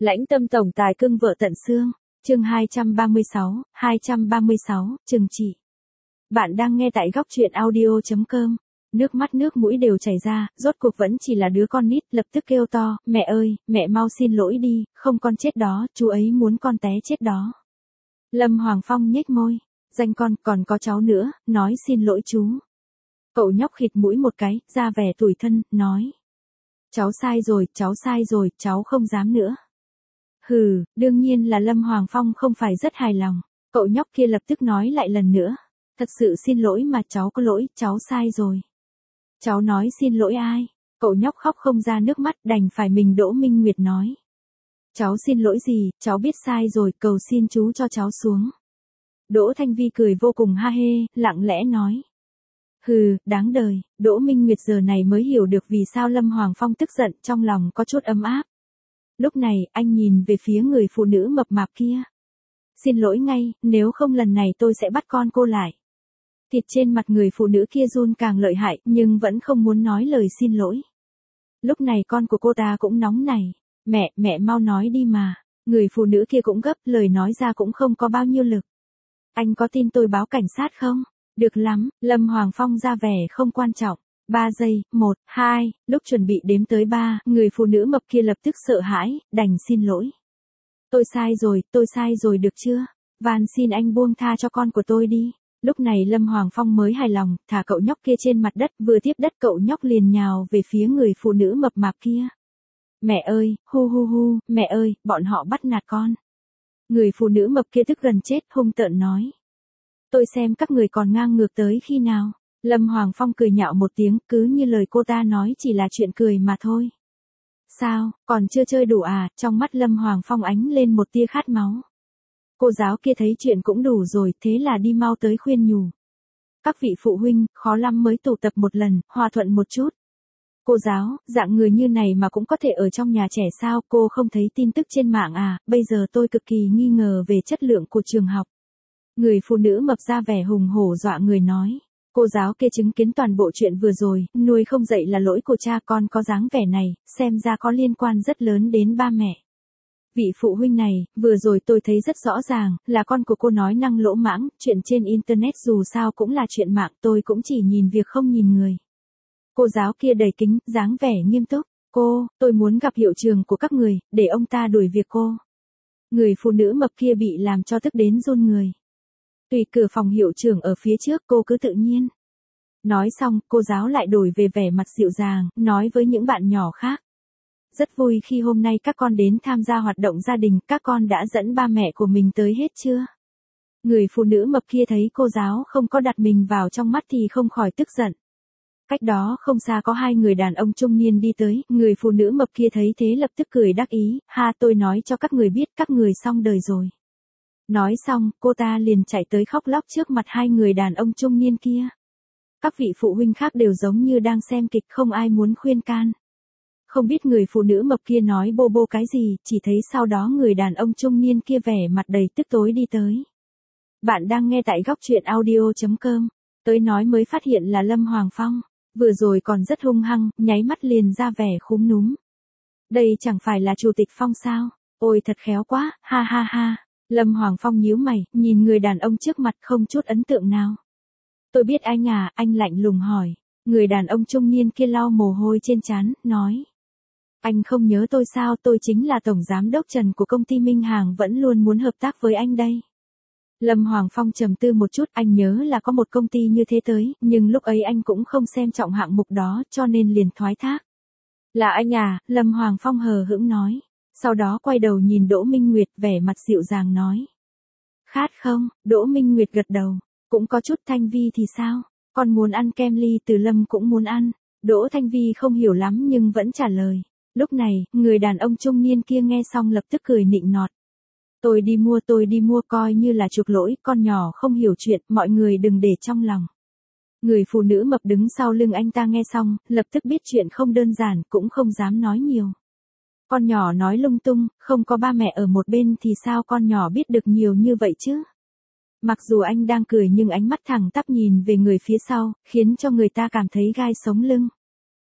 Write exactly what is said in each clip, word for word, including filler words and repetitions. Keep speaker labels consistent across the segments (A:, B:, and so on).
A: Lãnh tâm tổng tài cưng vợ tận xương. Chương hai trăm ba mươi sáu, hai trăm ba mươi sáu, Trừng trị. Bạn đang nghe tại góc truyện audio chấm com. Nước mắt nước mũi đều chảy ra, rốt cuộc vẫn chỉ là đứa con nít, lập tức kêu to, mẹ ơi, mẹ mau xin lỗi đi, không con chết đó, chú ấy muốn con té chết đó. Lâm Hoàng Phong nhếch môi, danh con, còn có cháu nữa, nói xin lỗi chú. Cậu nhóc khịt mũi một cái, ra vẻ tủi thân, nói. Cháu sai rồi, cháu sai rồi, cháu không dám nữa. Hừ, đương nhiên là Lâm Hoàng Phong không phải rất hài lòng. Cậu nhóc kia lập tức nói lại lần nữa. Thật sự xin lỗi mà cháu có lỗi, cháu sai rồi. Cháu nói xin lỗi ai? Cậu nhóc khóc không ra nước mắt, đành phải mình Đỗ Minh Nguyệt nói. Cháu xin lỗi gì, cháu biết sai rồi, cầu xin chú cho cháu xuống. Đỗ Thanh Vi cười vô cùng ha hê, lặng lẽ nói. Hừ, đáng đời, Đỗ Minh Nguyệt giờ này mới hiểu được vì sao Lâm Hoàng Phong tức giận, trong lòng có chút ấm áp. Lúc này, anh nhìn về phía người phụ nữ mập mạp kia. Xin lỗi ngay, nếu không lần này tôi sẽ bắt con cô lại. Thịt trên mặt người phụ nữ kia run càng lợi hại, nhưng vẫn không muốn nói lời xin lỗi. Lúc này con của cô ta cũng nóng nảy. Mẹ, mẹ mau nói đi mà. Người phụ nữ kia cũng gấp, lời nói ra cũng không có bao nhiêu lực. Anh có tin tôi báo cảnh sát không? Được lắm, Lâm Hoàng Phong ra vẻ không quan trọng. Ba giây, một, hai, lúc chuẩn bị đếm tới ba, người phụ nữ mập kia lập tức sợ hãi, đành xin lỗi. Tôi sai rồi, tôi sai rồi được chưa? Van xin anh buông tha cho con của tôi đi. Lúc này Lâm Hoàng Phong mới hài lòng, thả cậu nhóc kia trên mặt đất, vừa tiếp đất cậu nhóc liền nhào về phía người phụ nữ mập mạp kia. Mẹ ơi, hu hu hu, mẹ ơi, bọn họ bắt nạt con. Người phụ nữ mập kia tức gần chết, hung tợn nói. Tôi xem các người còn ngang ngược tới khi nào. Lâm Hoàng Phong cười nhạo một tiếng, cứ như lời cô ta nói chỉ là chuyện cười mà thôi. Sao, còn chưa chơi đủ à? Trong mắt Lâm Hoàng Phong ánh lên một tia khát máu. Cô giáo kia thấy chuyện cũng đủ rồi, thế là đi mau tới khuyên nhủ. Các vị phụ huynh, khó lắm mới tụ tập một lần, hòa thuận một chút. Cô giáo, dạng người như này mà cũng có thể ở trong nhà trẻ sao? Cô không thấy tin tức trên mạng à? Bây giờ tôi cực kỳ nghi ngờ về chất lượng của trường học. Người phụ nữ mập ra vẻ hùng hổ dọa người nói. Cô giáo kia chứng kiến toàn bộ chuyện vừa rồi, nuôi không dậy là lỗi của cha, con có dáng vẻ này, xem ra có liên quan rất lớn đến ba mẹ. Vị phụ huynh này, vừa rồi tôi thấy rất rõ ràng, là con của cô nói năng lỗ mãng, chuyện trên internet dù sao cũng là chuyện mạng, tôi cũng chỉ nhìn việc không nhìn người. Cô giáo kia đầy kính, dáng vẻ nghiêm túc, cô, tôi muốn gặp hiệu trưởng của các người, để ông ta đuổi việc cô. Người phụ nữ mập kia bị làm cho tức đến run người. Tùy cửa phòng hiệu trưởng ở phía trước, cô cứ tự nhiên. Nói xong, cô giáo lại đổi về vẻ mặt dịu dàng, nói với những bạn nhỏ khác. Rất vui khi hôm nay các con đến tham gia hoạt động gia đình, các con đã dẫn ba mẹ của mình tới hết chưa? Người phụ nữ mập kia thấy cô giáo không có đặt mình vào trong mắt thì không khỏi tức giận. Cách đó không xa có hai người đàn ông trung niên đi tới, người phụ nữ mập kia thấy thế lập tức cười đắc ý, ha tôi nói cho các người biết các người xong đời rồi. Nói xong, cô ta liền chạy tới khóc lóc trước mặt hai người đàn ông trung niên kia. Các vị phụ huynh khác đều giống như đang xem kịch, không ai muốn khuyên can. Không biết người phụ nữ mập kia nói bô bô cái gì, chỉ thấy sau đó người đàn ông trung niên kia vẻ mặt đầy tức tối đi tới. Bạn đang nghe tại góc truyện audio chấm com. Tới nói mới phát hiện là Lâm Hoàng Phong. Vừa rồi còn rất hung hăng, nháy mắt liền ra vẻ khúm núm. Đây chẳng phải là Chủ tịch Phong sao? Ôi thật khéo quá, ha ha ha. Lâm Hoàng Phong nhíu mày, nhìn người đàn ông trước mặt không chút ấn tượng nào. Tôi biết anh à, anh lạnh lùng hỏi. Người đàn ông trung niên kia lau mồ hôi trên trán, nói. Anh không nhớ tôi sao, tôi chính là Tổng Giám đốc Trần của công ty Minh Hàng, vẫn luôn muốn hợp tác với anh đây. Lâm Hoàng Phong trầm tư một chút, anh nhớ là có một công ty như thế tới, nhưng lúc ấy anh cũng không xem trọng hạng mục đó, cho nên liền thoái thác. Là anh à, Lâm Hoàng Phong hờ hững nói. Sau đó quay đầu nhìn Đỗ Minh Nguyệt vẻ mặt dịu dàng nói. Khát không? Đỗ Minh Nguyệt gật đầu. Cũng có chút. Thanh Vi thì sao? Con muốn ăn kem ly từ Lâm cũng muốn ăn. Đỗ Thanh Vi không hiểu lắm nhưng vẫn trả lời. Lúc này, người đàn ông trung niên kia nghe xong lập tức cười nịnh nọt. Tôi đi mua tôi đi mua coi như là chuộc lỗi, con nhỏ không hiểu chuyện, mọi người đừng để trong lòng. Người phụ nữ mập đứng sau lưng anh ta nghe xong, lập tức biết chuyện không đơn giản, cũng không dám nói nhiều. Con nhỏ nói lung tung, không có ba mẹ ở một bên thì sao con nhỏ biết được nhiều như vậy chứ? Mặc dù anh đang cười nhưng ánh mắt thẳng tắp nhìn về người phía sau, khiến cho người ta cảm thấy gai sống lưng.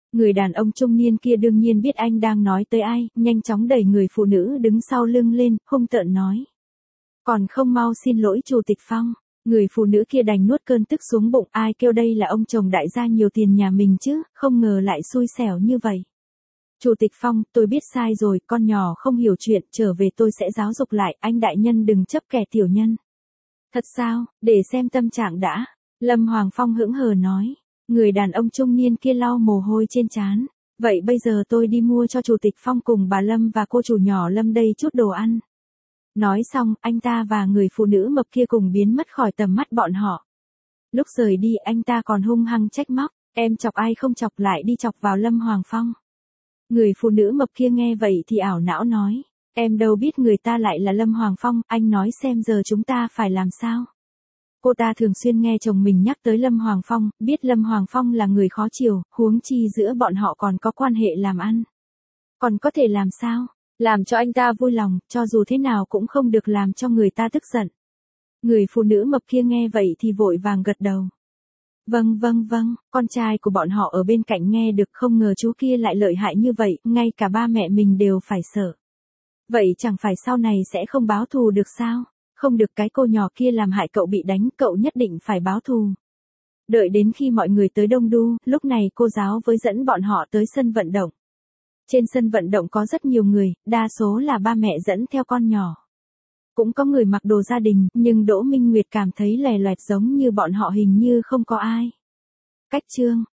A: Người đàn ông trung niên kia đương nhiên biết anh đang nói tới ai, nhanh chóng đẩy người phụ nữ đứng sau lưng lên, hung tợn nói. Còn không mau xin lỗi Chủ tịch Phong. Người phụ nữ kia đành nuốt cơn tức xuống bụng, ai kêu đây là ông chồng đại gia nhiều tiền nhà mình chứ, không ngờ lại xui xẻo như vậy. Chủ tịch Phong, tôi biết sai rồi, con nhỏ không hiểu chuyện, trở về tôi sẽ giáo dục lại, anh đại nhân đừng chấp kẻ tiểu nhân. Thật sao, để xem tâm trạng đã. Lâm Hoàng Phong hững hờ nói. Người đàn ông trung niên kia lau mồ hôi trên trán. Vậy bây giờ tôi đi mua cho Chủ tịch Phong cùng bà Lâm và cô chủ nhỏ Lâm đây chút đồ ăn. Nói xong, anh ta và người phụ nữ mập kia cùng biến mất khỏi tầm mắt bọn họ. Lúc rời đi anh ta còn hung hăng trách móc, em chọc ai không chọc lại đi chọc vào Lâm Hoàng Phong. Người phụ nữ mập kia nghe vậy thì ảo não nói, em đâu biết người ta lại là Lâm Hoàng Phong, anh nói xem giờ chúng ta phải làm sao. Cô ta thường xuyên nghe chồng mình nhắc tới Lâm Hoàng Phong, biết Lâm Hoàng Phong là người khó chiều, huống chi giữa bọn họ còn có quan hệ làm ăn. Còn có thể làm sao? Làm cho anh ta vui lòng, cho dù thế nào cũng không được làm cho người ta tức giận. Người phụ nữ mập kia nghe vậy thì vội vàng gật đầu. Vâng vâng vâng, con trai của bọn họ ở bên cạnh nghe được, không ngờ chú kia lại lợi hại như vậy, ngay cả ba mẹ mình đều phải sợ. Vậy chẳng phải sau này sẽ không báo thù được sao? Không được, cái cô nhỏ kia làm hại cậu bị đánh, cậu nhất định phải báo thù. Đợi đến khi mọi người tới đông đu, lúc này cô giáo với dẫn bọn họ tới sân vận động. Trên sân vận động có rất nhiều người, đa số là ba mẹ dẫn theo con nhỏ. Cũng có người mặc đồ gia đình, nhưng Đỗ Minh Nguyệt cảm thấy lè loẹt giống như bọn họ hình như không có ai. Cách chương